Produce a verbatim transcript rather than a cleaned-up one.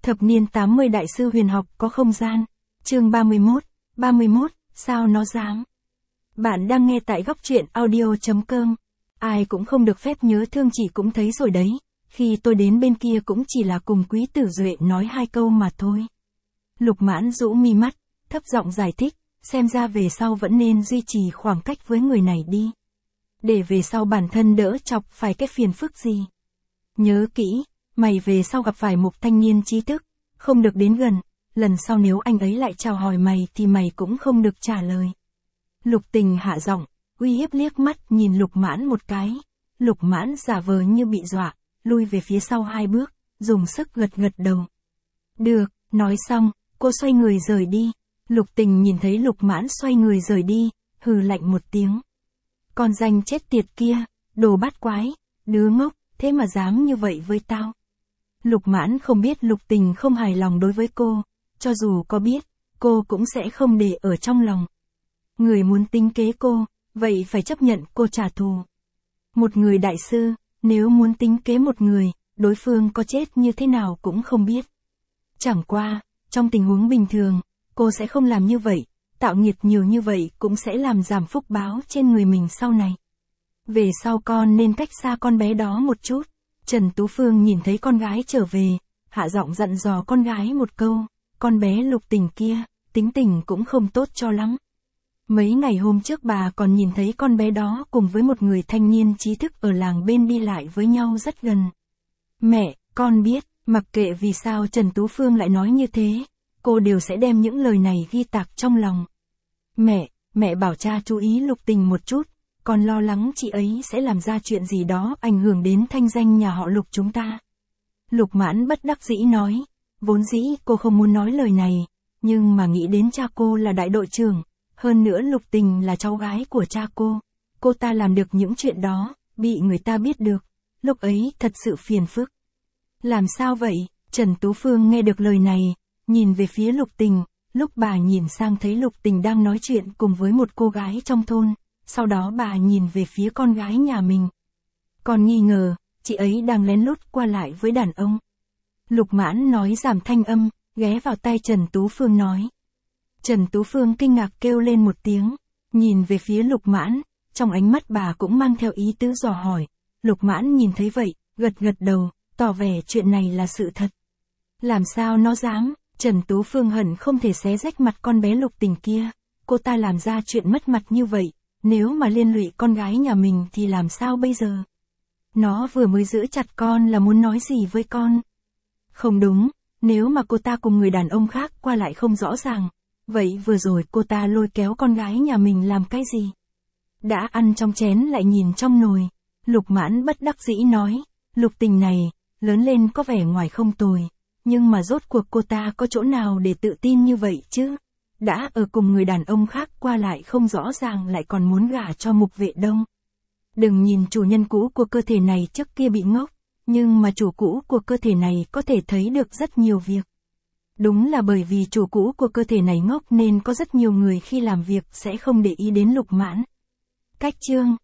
Thập niên tám mươi đại sư huyền học có không gian. Chương ba mươi mốt, ba mươi mốt, sao nó dám. Bạn đang nghe tại góc truyện audio chấm com. Ai cũng không được phép nhớ thương, chỉ cũng thấy rồi đấy. Khi tôi đến bên kia cũng chỉ là cùng Quý Tử Duệ nói hai câu mà thôi. Lục Mãn rũ mi mắt, thấp giọng giải thích, xem ra về sau vẫn nên duy trì khoảng cách với người này đi. Để về sau bản thân đỡ chọc phải cái phiền phức gì. Nhớ kỹ, mày về sau gặp phải một thanh niên trí thức, không được đến gần, lần sau nếu anh ấy lại chào hỏi mày thì mày cũng không được trả lời. Lục Tình hạ giọng, uy hiếp liếc mắt nhìn Lục Mãn một cái. Lục Mãn giả vờ như bị dọa, lui về phía sau hai bước, dùng sức gật gật đầu. Được, nói xong, cô xoay người rời đi. Lục Tình nhìn thấy Lục Mãn xoay người rời đi, hừ lạnh một tiếng. Con danh chết tiệt kia, đồ bát quái, đứa ngốc, thế mà dám như vậy với tao. Lục Mãn không biết Lục Tình không hài lòng đối với cô, cho dù có biết, cô cũng sẽ không để ở trong lòng. Người muốn tính kế cô, vậy phải chấp nhận cô trả thù. Một người đại sư, nếu muốn tính kế một người, đối phương có chết như thế nào cũng không biết. Chẳng qua, trong tình huống bình thường, cô sẽ không làm như vậy, tạo nghiệp nhiều như vậy cũng sẽ làm giảm phúc báo trên người mình sau này. Về sau con nên cách xa con bé đó một chút. Trần Tú Phương nhìn thấy con gái trở về, hạ giọng dặn dò con gái một câu, con bé Lục Tình kia, tính tình cũng không tốt cho lắm. Mấy ngày hôm trước bà còn nhìn thấy con bé đó cùng với một người thanh niên trí thức ở làng bên đi lại với nhau rất gần. Mẹ, con biết, mặc kệ vì sao Trần Tú Phương lại nói như thế, cô đều sẽ đem những lời này ghi tạc trong lòng. Mẹ, mẹ bảo cha chú ý Lục Tình một chút, con lo lắng chị ấy sẽ làm ra chuyện gì đó ảnh hưởng đến thanh danh nhà họ Lục chúng ta. Lục Mãn bất đắc dĩ nói, vốn dĩ cô không muốn nói lời này, nhưng mà nghĩ đến cha cô là đại đội trưởng, hơn nữa Lục Tình là cháu gái của cha cô, cô ta làm được những chuyện đó, bị người ta biết được, lúc ấy thật sự phiền phức. Làm sao vậy? Trần Tú Phương nghe được lời này, nhìn về phía Lục Tình, lúc bà nhìn sang thấy Lục Tình đang nói chuyện cùng với một cô gái trong thôn, sau đó bà nhìn về phía con gái nhà mình. Còn nghi ngờ, chị ấy đang lén lút qua lại với đàn ông. Lục Mãn nói giảm thanh âm, ghé vào tai Trần Tú Phương nói. Trần Tú Phương kinh ngạc kêu lên một tiếng, nhìn về phía Lục Mãn, trong ánh mắt bà cũng mang theo ý tứ dò hỏi. Lục Mãn nhìn thấy vậy, gật gật đầu, tỏ vẻ chuyện này là sự thật. Làm sao nó dám? Trần Tú Phương hận không thể xé rách mặt con bé Lục Tình kia, cô ta làm ra chuyện mất mặt như vậy, nếu mà liên lụy con gái nhà mình thì làm sao bây giờ? Nó vừa mới giữ chặt con là muốn nói gì với con? Không đúng, nếu mà cô ta cùng người đàn ông khác qua lại không rõ ràng, vậy vừa rồi cô ta lôi kéo con gái nhà mình làm cái gì? Đã ăn trong chén lại nhìn trong nồi. Lục Mãn bất đắc dĩ nói, Lục Tình này, lớn lên có vẻ ngoài không tồi, nhưng mà rốt cuộc cô ta có chỗ nào để tự tin như vậy chứ? Đã ở cùng người đàn ông khác qua lại không rõ ràng lại còn muốn gả cho Mục Vệ Đông. Đừng nhìn chủ nhân cũ của cơ thể này trước kia bị ngốc, nhưng mà chủ cũ của cơ thể này có thể thấy được rất nhiều việc. Đúng là bởi vì chủ cũ của cơ thể này ngốc nên có rất nhiều người khi làm việc sẽ không để ý đến Lục Mãn. Cách chương